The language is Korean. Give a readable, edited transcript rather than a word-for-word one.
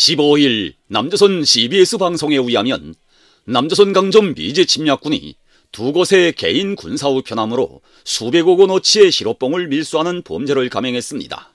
15일 남조선 CBS 방송에 의하면 남조선 강점 미제 침략군이 두 곳의 개인 군사우 편함으로 수백억 원어치의 실업봉을 밀수하는 범죄를 감행했습니다.